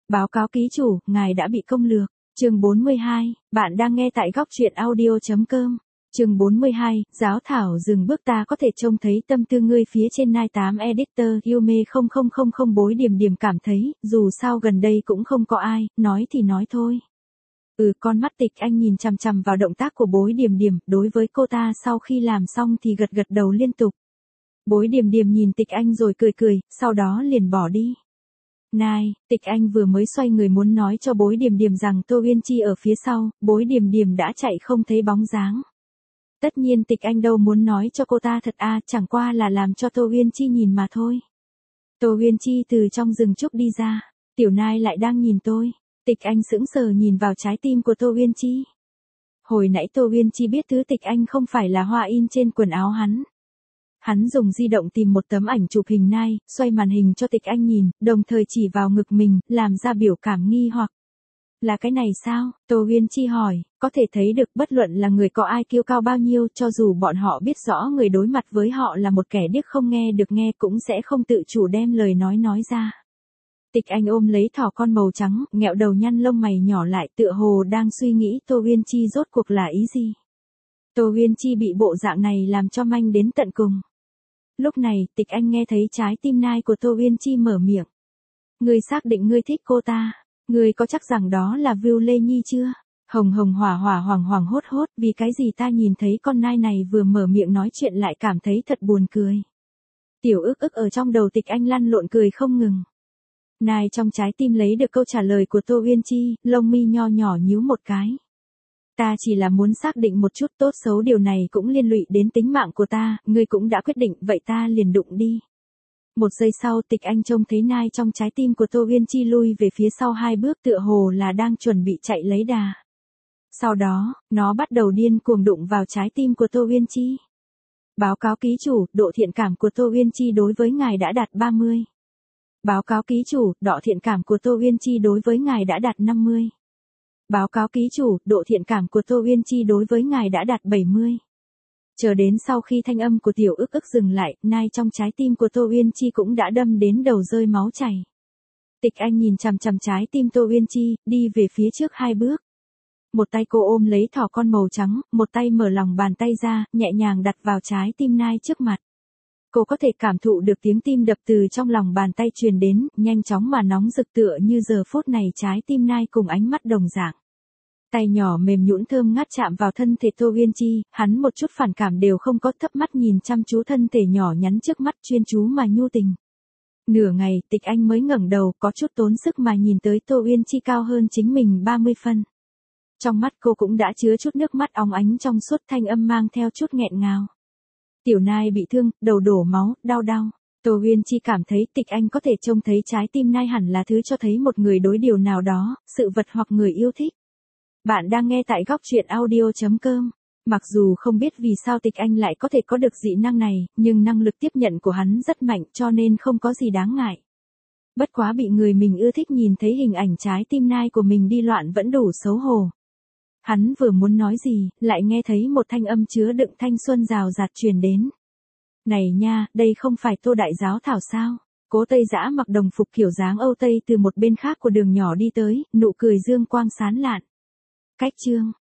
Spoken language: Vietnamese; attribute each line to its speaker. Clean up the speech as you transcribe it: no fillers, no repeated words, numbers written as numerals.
Speaker 1: Báo cáo ký chủ, ngài đã bị công lược. Chương 42, bạn đang nghe tại góc truyện audio.com. Chương 42, giáo thảo dừng bước, ta có thể trông thấy tâm tư ngươi phía trên Nai 8 editor Yume 0000 Bối Điềm Điềm cảm thấy, dù sao gần đây cũng không có ai, nói thì nói thôi. Con mắt Tịch Anh nhìn chằm chằm vào động tác của Bối Điềm Điềm, đối với cô ta sau khi làm xong thì gật gật đầu liên tục. Bối Điềm Điềm nhìn Tịch Anh rồi cười cười, sau đó liền bỏ đi. Nai, Tịch Anh vừa mới xoay người muốn nói cho Bối Điềm Điềm rằng Tô Uyên Chi ở phía sau, Bối Điềm Điềm đã chạy không thấy bóng dáng. Tất nhiên Tịch Anh đâu muốn nói cho cô ta thật chẳng qua là làm cho Tô Uyên Chi nhìn mà thôi. Tô Uyên Chi từ trong rừng trúc đi ra, Tiểu Nai lại đang nhìn tôi. Tịch Anh sững sờ nhìn vào trái tim của Tô Uyên Chi. Hồi nãy Tô Uyên Chi biết thứ Tịch Anh không phải là hoa in trên quần áo hắn. Hắn dùng di động tìm một tấm ảnh chụp hình Nai, xoay màn hình cho Tịch Anh nhìn, đồng thời chỉ vào ngực mình, làm ra biểu cảm nghi hoặc. Là cái này sao? Tô Uyên Chi hỏi, có thể thấy được bất luận là người có ai kiêu cao bao nhiêu, cho dù bọn họ biết rõ người đối mặt với họ là một kẻ điếc không nghe được nghe cũng sẽ không tự chủ đem lời nói ra. Tịch Anh ôm lấy thỏ con màu trắng, nghẹo đầu nhăn lông mày nhỏ lại, tựa hồ đang suy nghĩ Tô Uyên Chi rốt cuộc là ý gì. Tô Uyên Chi bị bộ dạng này làm cho manh đến tận cùng. Lúc này, Tịch Anh nghe thấy trái tim Nai của Tô Uyên Chi mở miệng. Ngươi xác định ngươi thích cô ta? Ngươi có chắc rằng đó là Vưu Lê Nhi chưa? Hồng hồng hỏa hỏa hoàng hoàng hốt hốt, vì cái gì ta nhìn thấy con Nai này vừa mở miệng nói chuyện lại cảm thấy thật buồn cười. Tiểu ức ức ở trong đầu Tịch Anh lăn lộn cười không ngừng. Nai trong trái tim lấy được câu trả lời của Tô Uyên Chi, lông mi nho nhỏ nhíu một cái. Ta chỉ là muốn xác định một chút, tốt xấu điều này cũng liên lụy đến tính mạng của ta, ngươi cũng đã quyết định, vậy ta liền đụng đi. Một giây sau Tịch Anh trông thấy Nai trong trái tim của Tô Uyên Chi lui về phía sau 2 bước, tựa hồ là đang chuẩn bị chạy lấy đà. Sau đó, nó bắt đầu điên cuồng đụng vào trái tim của Tô Uyên Chi. Báo cáo ký chủ, độ thiện cảm của Tô Uyên Chi đối với ngài đã đạt 30. Báo cáo ký chủ, độ thiện cảm của Tô Uyên Chi đối với ngài đã đạt 50. Báo cáo ký chủ, độ thiện cảm của Tô Uyên Chi đối với ngài đã đạt 70. Chờ đến sau khi thanh âm của Tiểu ức ức dừng lại, Nai trong trái tim của Tô Uyên Chi cũng đã đâm đến đầu rơi máu chảy. Tịch Anh nhìn chằm chằm trái tim Tô Uyên Chi, đi về phía trước 2 bước. Một tay cô ôm lấy thỏ con màu trắng, một tay mở lòng bàn tay ra, nhẹ nhàng đặt vào trái tim Nai trước mặt. Cô có thể cảm thụ được tiếng tim đập từ trong lòng bàn tay truyền đến, nhanh chóng mà nóng rực, tựa như giờ phút này trái tim Nai cùng ánh mắt đồng dạng. Tay nhỏ mềm nhũn thơm ngát chạm vào thân thể Tô Uyên Chi, hắn một chút phản cảm đều không có, thấp mắt nhìn chăm chú thân thể nhỏ nhắn trước mắt, chuyên chú mà nhu tình. Nửa ngày, Tịch Anh mới ngẩng đầu, có chút tốn sức mà nhìn tới Tô Uyên Chi cao hơn chính mình 30 phân. Trong mắt cô cũng đã chứa chút nước mắt óng ánh trong suốt, thanh âm mang theo chút nghẹn ngào. Tiểu Nai bị thương, đầu đổ máu, đau đau. Tô Uyên Chi cảm thấy Tịch Anh có thể trông thấy trái tim Nai hẳn là thứ cho thấy một người đối điều nào đó, sự vật hoặc người yêu thích. Bạn đang nghe tại góc truyện audio.com. Mặc dù không biết vì sao Tịch Anh lại có thể có được dị năng này, nhưng năng lực tiếp nhận của hắn rất mạnh, cho nên không có gì đáng ngại. Bất quá bị người mình ưa thích nhìn thấy hình ảnh trái tim Nai của mình đi loạn vẫn đủ xấu hổ. Hắn vừa muốn nói gì, lại nghe thấy một thanh âm chứa đựng thanh xuân rào rạt truyền đến. Này nha, đây không phải Tô đại giáo thảo sao? Cố Tây Dã mặc đồng phục kiểu dáng Âu Tây từ một bên khác của đường nhỏ đi tới, nụ cười dương quang sáng lạn. Cách chương